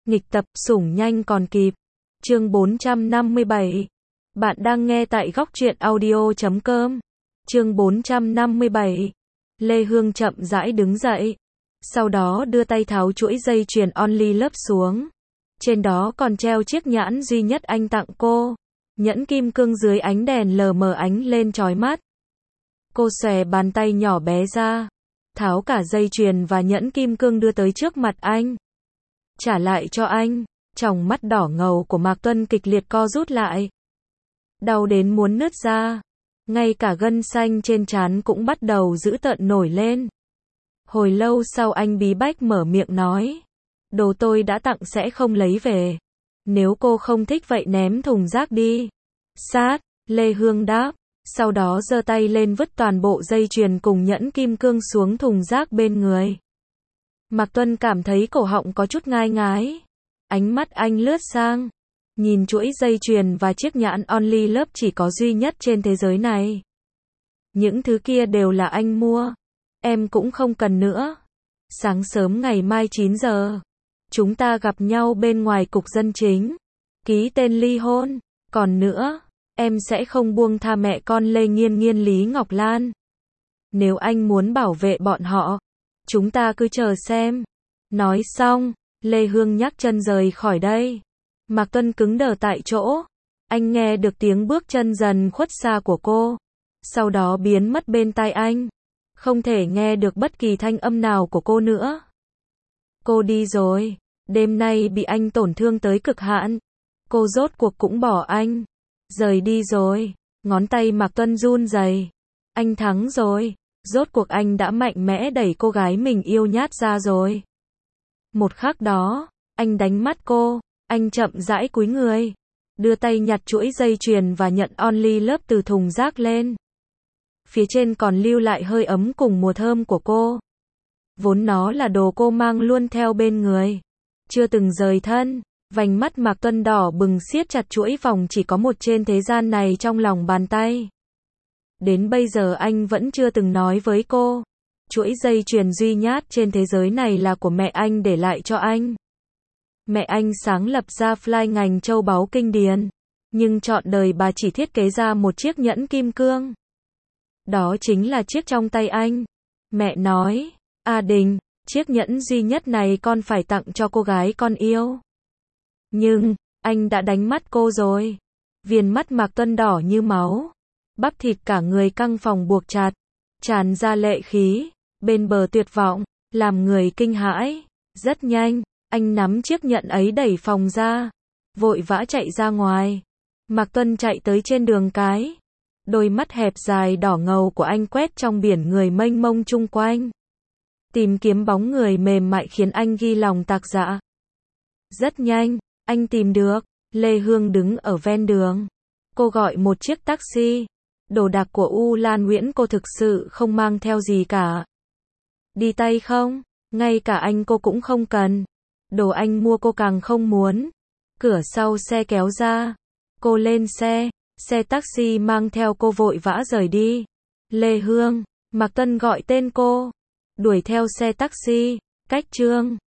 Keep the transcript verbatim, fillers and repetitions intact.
Nghịch tập, sủng nhanh còn kịp. Chương bốn trăm năm mươi bảy. Bạn đang nghe tại góc truyện audio chấm com. Chương bốn trăm năm mươi bảy. Lê Hương chậm rãi đứng dậy. Sau đó đưa tay tháo chuỗi dây chuyền Only Love xuống. Trên đó còn treo chiếc nhẫn duy nhất anh tặng cô. Nhẫn kim cương dưới ánh đèn lờ mờ ánh lên chói mắt. Cô xòe bàn tay nhỏ bé ra. Tháo cả dây chuyền và nhẫn kim cương đưa tới trước mặt anh. Trả lại cho anh. Tròng mắt đỏ ngầu của Mạc Tuân kịch liệt co rút lại. Đau đến muốn nứt ra. Ngay cả gân xanh trên trán cũng bắt đầu dữ tợn nổi lên. Hồi lâu sau anh bí bách mở miệng nói. Đồ tôi đã tặng sẽ không lấy về. Nếu cô không thích vậy ném thùng rác đi. Sát, Lê Hương đáp. Sau đó giơ tay lên vứt toàn bộ dây chuyền cùng nhẫn kim cương xuống thùng rác bên người. Mạc Tuân cảm thấy cổ họng có chút ngai ngái. Ánh mắt anh lướt sang. Nhìn chuỗi dây chuyền và chiếc nhẫn Only Love chỉ có duy nhất trên thế giới này. Những thứ kia đều là anh mua. Em cũng không cần nữa. Sáng sớm ngày mai chín giờ. Chúng ta gặp nhau bên ngoài cục dân chính. Ký tên ly hôn. Còn nữa, em sẽ không buông tha mẹ con Lê Nghiên Nghiên Lý Ngọc Lan. Nếu anh muốn bảo vệ bọn họ, chúng ta cứ chờ xem. Nói xong, Lê Hương nhắc chân rời khỏi đây. Mạc Tuân cứng đờ tại chỗ. Anh nghe được tiếng bước chân dần khuất xa của cô. Sau đó biến mất bên tai anh. Không thể nghe được bất kỳ thanh âm nào của cô nữa. Cô đi rồi. Đêm nay bị anh tổn thương tới cực hạn. Cô rốt cuộc cũng bỏ anh. Rời đi rồi. Ngón tay Mạc Tuân run rẩy. Anh thắng rồi. Rốt cuộc anh đã mạnh mẽ đẩy cô gái mình yêu nhát ra rồi. Một khắc đó, anh đánh mắt cô. Anh chậm rãi cúi người. Đưa tay nhặt chuỗi dây chuyền và nhận Only Love từ thùng rác lên. Phía trên còn lưu lại hơi ấm cùng mùi thơm của cô. Vốn nó là đồ cô mang luôn theo bên người. Chưa từng rời thân. Vành mắt Mạc Tuân đỏ bừng siết chặt chuỗi vòng chỉ có một trên thế gian này trong lòng bàn tay. Đến bây giờ anh vẫn chưa từng nói với cô. Chuỗi dây chuyền duy nhất trên thế giới này là của mẹ anh để lại cho anh. Mẹ anh sáng lập ra Fly ngành châu báu kinh điển. Nhưng trọn đời bà chỉ thiết kế ra một chiếc nhẫn kim cương. Đó chính là chiếc trong tay anh. Mẹ nói, A Đình, chiếc nhẫn duy nhất này con phải tặng cho cô gái con yêu. Nhưng, anh đã đánh mắt cô rồi. Viền mắt Mạc Tuân đỏ như máu. Bắp thịt cả người căng phòng buộc chặt. Tràn ra lệ khí. Bên bờ tuyệt vọng. Làm người kinh hãi. Rất nhanh, anh nắm chiếc nhẫn ấy đẩy phòng ra. Vội vã chạy ra ngoài. Mạc Tuân chạy tới trên đường cái. Đôi mắt hẹp dài đỏ ngầu của anh quét trong biển người mênh mông chung quanh. Tìm kiếm bóng người mềm mại khiến anh ghi lòng tạc dạ. Rất nhanh, anh tìm được. Lê Hương đứng ở ven đường. Cô gọi một chiếc taxi. Đồ đạc của U Lan Nguyễn cô thực sự không mang theo gì cả. Đi tay không? Ngay cả anh cô cũng không cần. Đồ anh mua cô càng không muốn. Cửa sau xe kéo ra. Cô lên xe. Xe taxi mang theo cô vội vã rời đi. Lê Hương. Mạc Tuân gọi tên cô. Đuổi theo xe taxi. Cách Trương.